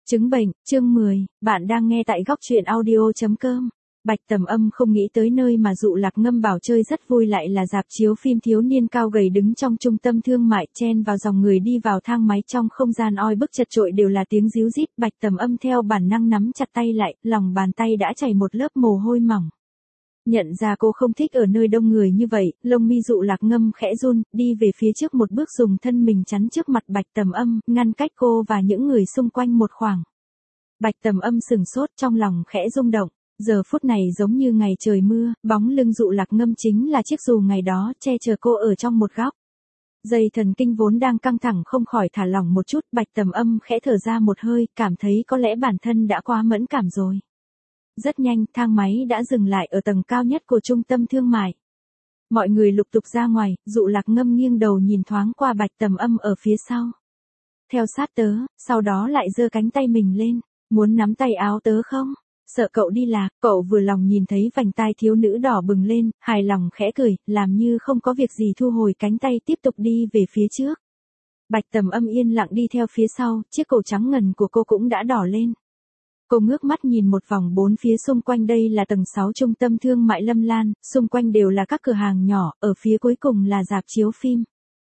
Chứng bệnh, chương 10, bạn đang nghe tại góc truyện audio.com. Bạch Tầm Âm không nghĩ tới nơi mà Dụ Lạc Ngâm bảo chơi rất vui lại là rạp chiếu phim thiếu niên cao gầy đứng trong trung tâm thương mại chen vào dòng người đi vào thang máy trong không gian oi bức chật chội đều là tiếng ríu rít. Bạch Tầm Âm theo bản năng nắm chặt tay lại, lòng bàn tay đã chảy một lớp mồ hôi mỏng. Nhận ra cô không thích ở nơi đông người như vậy, lông mi Dụ Lạc Ngâm khẽ run, đi về phía trước một bước dùng thân mình chắn trước mặt Bạch Tầm Âm, ngăn cách cô và những người xung quanh một khoảng. Bạch Tầm Âm sừng sốt trong lòng khẽ rung động, giờ phút này giống như ngày trời mưa, bóng lưng Dụ Lạc Ngâm chính là chiếc dù ngày đó che chở cô ở trong một góc. Dây thần kinh vốn đang căng thẳng không khỏi thả lỏng một chút, Bạch Tầm Âm khẽ thở ra một hơi, cảm thấy có lẽ bản thân đã quá mẫn cảm rồi. Rất nhanh, thang máy đã dừng lại ở tầng cao nhất của trung tâm thương mại. Mọi người lục tục ra ngoài, Dụ Lạc Ngâm nghiêng đầu nhìn thoáng qua Bạch Tầm Âm ở phía sau. Theo sát tớ, sau đó lại giơ cánh tay mình lên, muốn nắm tay áo tớ không? Sợ cậu đi lạc, cậu vừa lòng nhìn thấy vành tai thiếu nữ đỏ bừng lên, hài lòng khẽ cười, làm như không có việc gì thu hồi cánh tay tiếp tục đi về phía trước. Bạch Tầm Âm yên lặng đi theo phía sau, chiếc cổ trắng ngần của cô cũng đã đỏ lên. Cô ngước mắt nhìn một vòng bốn phía xung quanh, đây là tầng 6 trung tâm thương mại Lâm Lan, xung quanh đều là các cửa hàng nhỏ, ở phía cuối cùng là rạp chiếu phim.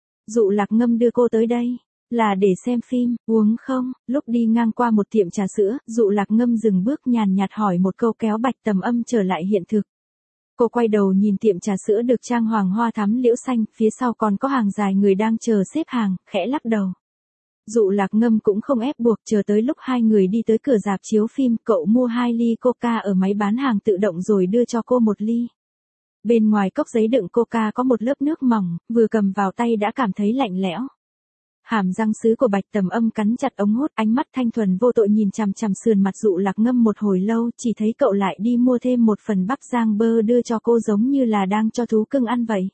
Dụ Lạc Ngâm đưa cô tới đây, là để xem phim, uống không? Lúc đi ngang qua một tiệm trà sữa, Dụ Lạc Ngâm dừng bước nhàn nhạt hỏi một câu kéo Bạch Tầm Âm trở lại hiện thực. Cô quay đầu nhìn tiệm trà sữa được trang hoàng hoa thắm liễu xanh, phía sau còn có hàng dài người đang chờ xếp hàng, khẽ lắc đầu. Dụ Lạc Ngâm cũng không ép buộc, chờ tới lúc hai người đi tới cửa rạp chiếu phim, cậu mua 2 ly coca ở máy bán hàng tự động rồi đưa cho cô một ly. Bên ngoài cốc giấy đựng coca có một lớp nước mỏng, vừa cầm vào tay đã cảm thấy lạnh lẽo. Hàm răng sứ của Bạch Tầm Âm cắn chặt ống hút, ánh mắt thanh thuần vô tội nhìn chằm chằm sườn mặt Dụ Lạc Ngâm một hồi lâu, chỉ thấy cậu lại đi mua thêm một phần bắp rang bơ đưa cho cô giống như là đang cho thú cưng ăn vậy.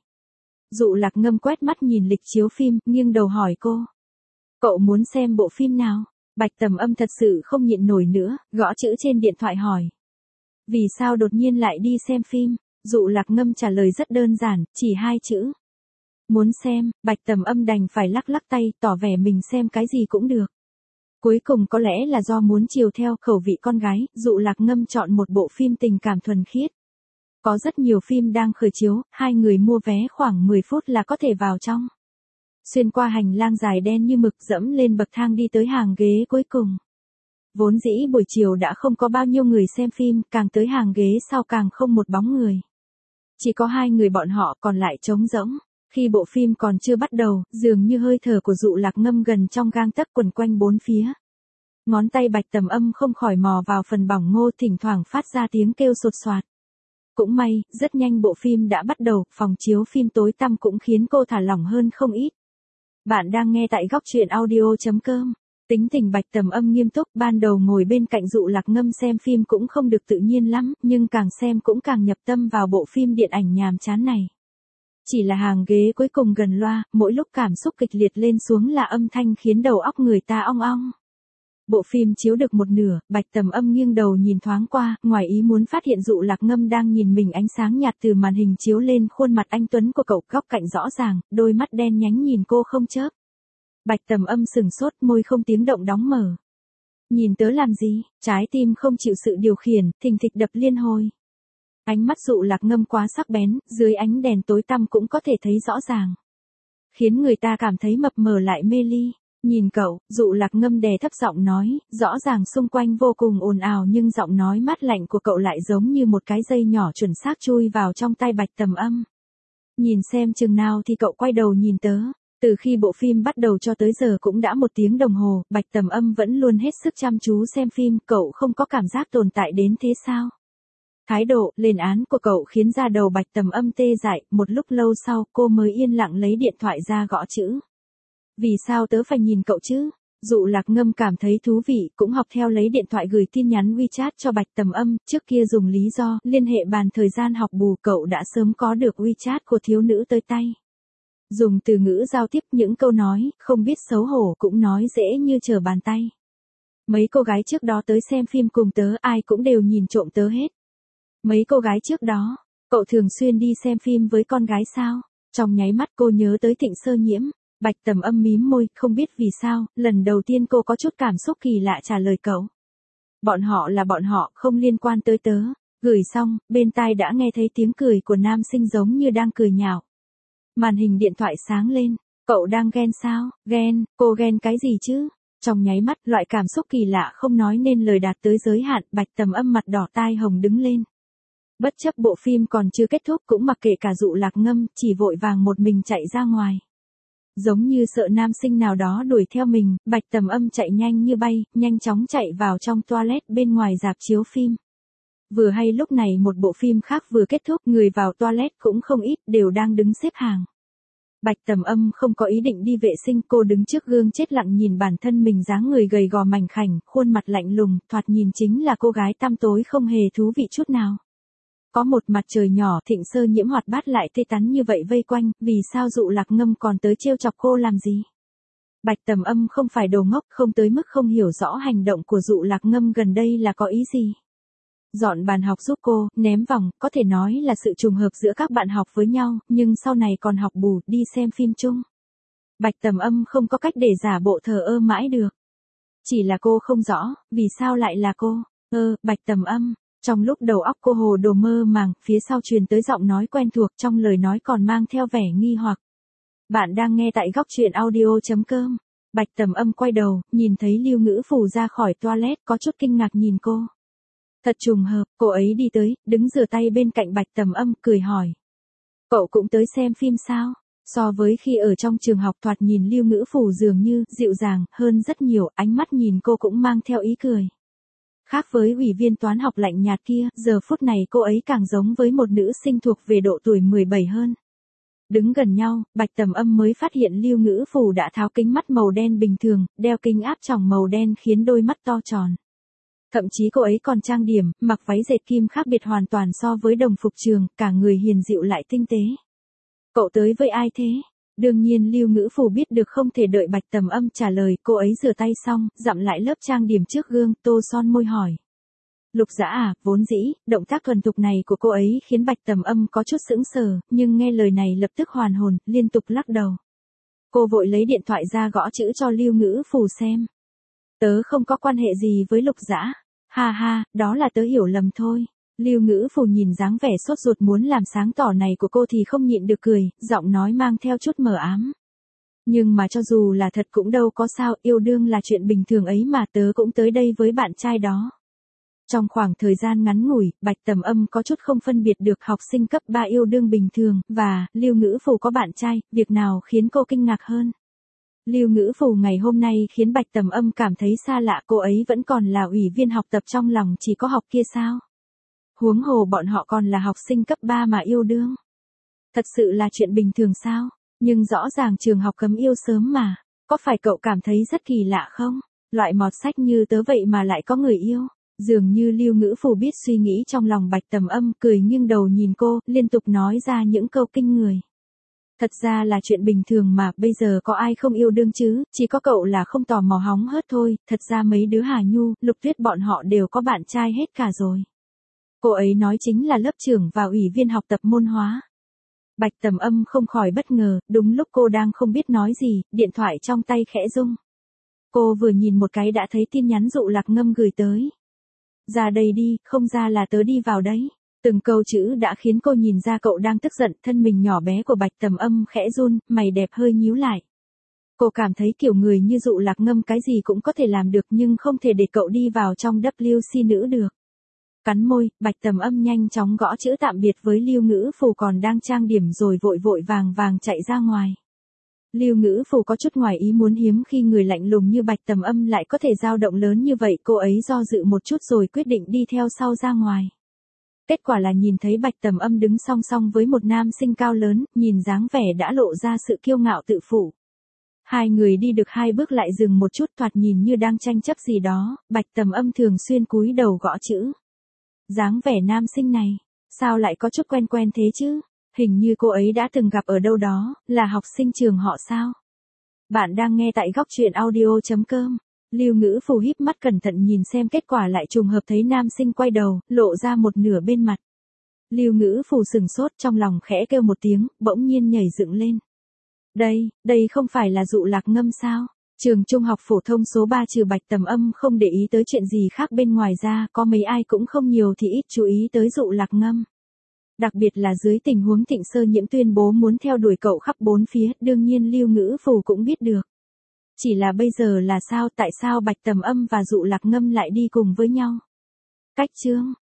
Dụ Lạc Ngâm quét mắt nhìn lịch chiếu phim, nghiêng đầu hỏi cô. Cậu muốn xem bộ phim nào? Bạch Tầm Âm thật sự không nhịn nổi nữa, gõ chữ trên điện thoại hỏi. Vì sao đột nhiên lại đi xem phim? Dụ Lạc Ngâm trả lời rất đơn giản, chỉ 2 chữ. Muốn xem. Bạch Tầm Âm đành phải lắc lắc tay, tỏ vẻ mình xem cái gì cũng được. Cuối cùng có lẽ là do muốn chiều theo khẩu vị con gái, Dụ Lạc Ngâm chọn một bộ phim tình cảm thuần khiết. Có rất nhiều phim đang khởi chiếu, hai người mua vé khoảng 10 phút là có thể vào trong. Xuyên qua hành lang dài đen như mực, dẫm lên bậc thang đi tới hàng ghế cuối cùng. Vốn dĩ buổi chiều đã không có bao nhiêu người xem phim, càng tới hàng ghế sau càng không một bóng người. Chỉ có 2 người bọn họ còn lại trống rỗng. Khi bộ phim còn chưa bắt đầu, dường như hơi thở của Dụ Lạc Ngâm gần trong gang tấc quẩn quanh bốn phía. Ngón tay Bạch Tầm Âm không khỏi mò vào phần bỏng ngô, thỉnh thoảng phát ra tiếng kêu sột soạt. Cũng may, rất nhanh bộ phim đã bắt đầu, phòng chiếu phim tối tăm cũng khiến cô thả lỏng hơn không ít. Bạn đang nghe tại góc truyện audio.com. Tính tình Bạch Tầm Âm nghiêm túc, ban đầu ngồi bên cạnh Dụ Lạc Ngâm xem phim cũng không được tự nhiên lắm, nhưng càng xem cũng càng nhập tâm vào bộ phim điện ảnh nhàm chán này. Chỉ là hàng ghế cuối cùng gần loa, mỗi lúc cảm xúc kịch liệt lên xuống là âm thanh khiến đầu óc người ta ong ong. Bộ phim chiếu được một nửa, Bạch Tầm Âm nghiêng đầu nhìn thoáng qua, ngoài ý muốn phát hiện Dụ Lạc Ngâm đang nhìn mình, ánh sáng nhạt từ màn hình chiếu lên khuôn mặt anh tuấn của cậu, góc cạnh rõ ràng, đôi mắt đen nhánh nhìn cô không chớp. Bạch Tầm Âm sừng sốt, môi không tiếng động đóng mở. Nhìn tớ làm gì? Trái tim không chịu sự điều khiển, thình thịch đập liên hồi. Ánh mắt Dụ Lạc Ngâm quá sắc bén, dưới ánh đèn tối tăm cũng có thể thấy rõ ràng. Khiến người ta cảm thấy mập mờ lại mê ly. Nhìn cậu, Dụ Lạc Ngâm đè thấp giọng nói, rõ ràng xung quanh vô cùng ồn ào nhưng giọng nói mát lạnh của cậu lại giống như một cái dây nhỏ chuẩn xác chui vào trong tay Bạch Tầm Âm. Nhìn xem chừng nào thì cậu quay đầu nhìn tớ. Từ khi bộ phim bắt đầu cho tới giờ cũng đã 1 tiếng đồng hồ, Bạch Tầm Âm vẫn luôn hết sức chăm chú xem phim, cậu không có cảm giác tồn tại đến thế sao? Thái độ, lên án của cậu khiến da đầu Bạch Tầm Âm tê dại, một lúc lâu sau cô mới yên lặng lấy điện thoại ra gõ chữ. Vì sao tớ phải nhìn cậu chứ? Dụ Lạc Ngâm cảm thấy thú vị, cũng học theo lấy điện thoại gửi tin nhắn WeChat cho Bạch Tầm Âm, trước kia dùng lý do liên hệ bàn thời gian học bù, cậu đã sớm có được WeChat của thiếu nữ tới tay. Dùng từ ngữ giao tiếp, những câu nói, không biết xấu hổ cũng nói dễ như trở bàn tay. Mấy cô gái trước đó tới xem phim cùng tớ, ai cũng đều nhìn trộm tớ hết. Mấy cô gái trước đó, cậu thường xuyên đi xem phim với con gái sao? Trong nháy mắt cô nhớ tới Thịnh Sơ Nhiễm. Bạch Tầm Âm mím môi, không biết vì sao, lần đầu tiên cô có chút cảm xúc kỳ lạ trả lời cậu. Bọn họ là bọn họ, không liên quan tới tớ. Gửi xong, bên tai đã nghe thấy tiếng cười của nam sinh giống như đang cười nhạo. Màn hình điện thoại sáng lên. Cậu đang ghen sao? Ghen, cô ghen cái gì chứ? Trong nháy mắt, loại cảm xúc kỳ lạ không nói nên lời đạt tới giới hạn, Bạch Tầm Âm mặt đỏ tai hồng đứng lên. Bất chấp bộ phim còn chưa kết thúc cũng mặc kệ cả Dụ Lạc Ngâm, chỉ vội vàng một mình chạy ra ngoài. Giống như sợ nam sinh nào đó đuổi theo mình, Bạch Tầm Âm chạy nhanh như bay, nhanh chóng chạy vào trong toilet bên ngoài rạp chiếu phim. Vừa hay lúc này một bộ phim khác vừa kết thúc, người vào toilet cũng không ít, đều đang đứng xếp hàng. Bạch Tầm Âm không có ý định đi vệ sinh, cô đứng trước gương chết lặng nhìn bản thân mình dáng người gầy gò mảnh khảnh, khuôn mặt lạnh lùng, thoạt nhìn chính là cô gái tăm tối không hề thú vị chút nào. Có một mặt trời nhỏ thịnh sơ nhiễm hoạt bát lại tê tắn như vậy vây quanh, vì sao Dụ Lạc Ngâm còn tới trêu chọc cô làm gì? Bạch Tầm Âm không phải đồ ngốc, không tới mức không hiểu rõ hành động của Dụ Lạc Ngâm gần đây là có ý gì. Dọn bàn học giúp cô, ném vòng, có thể nói là sự trùng hợp giữa các bạn học với nhau, nhưng sau này còn học bù, đi xem phim chung. Bạch Tầm Âm không có cách để giả bộ thờ ơ mãi được. Chỉ là cô không rõ, vì sao lại là cô? Bạch Tầm Âm. Trong lúc đầu óc cô hồ đồ mơ màng, phía sau truyền tới giọng nói quen thuộc, trong lời nói còn mang theo vẻ nghi hoặc. Bạn đang nghe tại góc truyện audio.com. Bạch Tầm Âm quay đầu, nhìn thấy Lưu Ngữ Phù ra khỏi toilet, có chút kinh ngạc nhìn cô. Thật trùng hợp, cô ấy đi tới, đứng rửa tay bên cạnh Bạch Tầm Âm, cười hỏi. Cậu cũng tới xem phim sao? So với khi ở trong trường học thoạt nhìn Lưu Ngữ Phù dường như dịu dàng hơn rất nhiều, ánh mắt nhìn cô cũng mang theo ý cười. Khác với ủy viên toán học lạnh nhạt kia, giờ phút này cô ấy càng giống với một nữ sinh thuộc về độ tuổi 17 hơn. Đứng gần nhau, Bạch Tầm Âm mới phát hiện Lưu Ngữ Phù đã tháo kính mắt màu đen bình thường, đeo kính áp tròng màu đen khiến đôi mắt to tròn. Thậm chí cô ấy còn trang điểm, mặc váy dệt kim khác biệt hoàn toàn so với đồng phục trường, cả người hiền dịu lại tinh tế. Cậu tới với ai thế? Đương nhiên Lưu Ngữ Phù biết được không thể đợi Bạch Tầm Âm trả lời, cô ấy rửa tay xong, dặm lại lớp trang điểm trước gương, tô son môi hỏi. Lục Dã à, vốn dĩ, động tác thuần thục này của cô ấy khiến Bạch Tầm Âm có chút sững sờ, nhưng nghe lời này lập tức hoàn hồn, liên tục lắc đầu. Cô vội lấy điện thoại ra gõ chữ cho Lưu Ngữ Phù xem. Tớ không có quan hệ gì với Lục Dã. Ha ha, đó là tớ hiểu lầm thôi. Lưu Ngữ Phù nhìn dáng vẻ sốt ruột muốn làm sáng tỏ này của cô thì không nhịn được cười, giọng nói mang theo chút mờ ám. Nhưng mà cho dù là thật cũng đâu có sao, yêu đương là chuyện bình thường ấy mà, tớ cũng tới đây với bạn trai đó. Trong khoảng thời gian ngắn ngủi, Bạch Tầm Âm có chút không phân biệt được học sinh cấp 3 yêu đương bình thường, và Lưu Ngữ Phù có bạn trai, việc nào khiến cô kinh ngạc hơn. Lưu Ngữ Phù ngày hôm nay khiến Bạch Tầm Âm cảm thấy xa lạ, cô ấy vẫn còn là ủy viên học tập trong lòng chỉ có học kia sao? Huống hồ bọn họ còn là học sinh cấp 3 mà yêu đương. Thật sự là chuyện bình thường sao? Nhưng rõ ràng trường học cấm yêu sớm mà. Có phải cậu cảm thấy rất kỳ lạ không? Loại mọt sách như tớ vậy mà lại có người yêu. Dường như Lưu Ngữ Phù biết suy nghĩ trong lòng Bạch Tầm Âm, cười nghiêng đầu nhìn cô, liên tục nói ra những câu kinh người. Thật ra là chuyện bình thường mà, bây giờ có ai không yêu đương chứ, chỉ có cậu là không tò mò hóng hớt thôi, thật ra mấy đứa Hà Nhu, Lục Tuyết bọn họ đều có bạn trai hết cả rồi. Cô ấy nói chính là lớp trưởng và ủy viên học tập môn hóa. Bạch Tầm Âm không khỏi bất ngờ, đúng lúc cô đang không biết nói gì, điện thoại trong tay khẽ rung. Cô vừa nhìn một cái đã thấy tin nhắn Dụ Lạc Ngâm gửi tới. Ra đây đi, không ra là tớ đi vào đấy. Từng câu chữ đã khiến cô nhìn ra cậu đang tức giận, thân mình nhỏ bé của Bạch Tầm Âm khẽ run, mày đẹp hơi nhíu lại. Cô cảm thấy kiểu người như Dụ Lạc Ngâm cái gì cũng có thể làm được nhưng không thể để cậu đi vào trong WC nữ được. Cắn môi, Bạch Tầm Âm nhanh chóng gõ chữ tạm biệt với Lưu Ngữ Phù còn đang trang điểm rồi vội vội vàng chạy ra ngoài. Lưu Ngữ Phù có chút ngoài ý muốn, hiếm khi người lạnh lùng như Bạch Tầm Âm lại có thể dao động lớn như vậy, cô ấy do dự một chút rồi quyết định đi theo sau ra ngoài. Kết quả là nhìn thấy Bạch Tầm Âm đứng song song với một nam sinh cao lớn, nhìn dáng vẻ đã lộ ra sự kiêu ngạo tự phụ. Hai người đi được 2 bước lại dừng một chút, thoạt nhìn như đang tranh chấp gì đó, Bạch Tầm Âm thường xuyên cúi đầu gõ chữ. Dáng vẻ nam sinh này, sao lại có chút quen quen thế chứ? Hình như cô ấy đã từng gặp ở đâu đó, là học sinh trường họ sao? Bạn đang nghe tại góc truyện audio.com. Lưu Ngữ Phù híp mắt cẩn thận nhìn xem, kết quả lại trùng hợp thấy nam sinh quay đầu, lộ ra một nửa bên mặt. Lưu Ngữ Phù sừng sốt, trong lòng khẽ kêu một tiếng, bỗng nhiên nhảy dựng lên. Đây không phải là Dụ Lạc Ngâm sao? Trường trung học phổ thông số 3 trừ Bạch Tầm Âm không để ý tới chuyện gì khác bên ngoài ra, có mấy ai cũng không nhiều thì ít chú ý tới Dụ Lạc Ngâm. Đặc biệt là dưới tình huống Thịnh Sơ Nhiễm tuyên bố muốn theo đuổi cậu khắp bốn phía, đương nhiên Lưu Ngữ Phù cũng biết được. Chỉ là bây giờ là sao, tại sao Bạch Tầm Âm và Dụ Lạc Ngâm lại đi cùng với nhau? Cách chương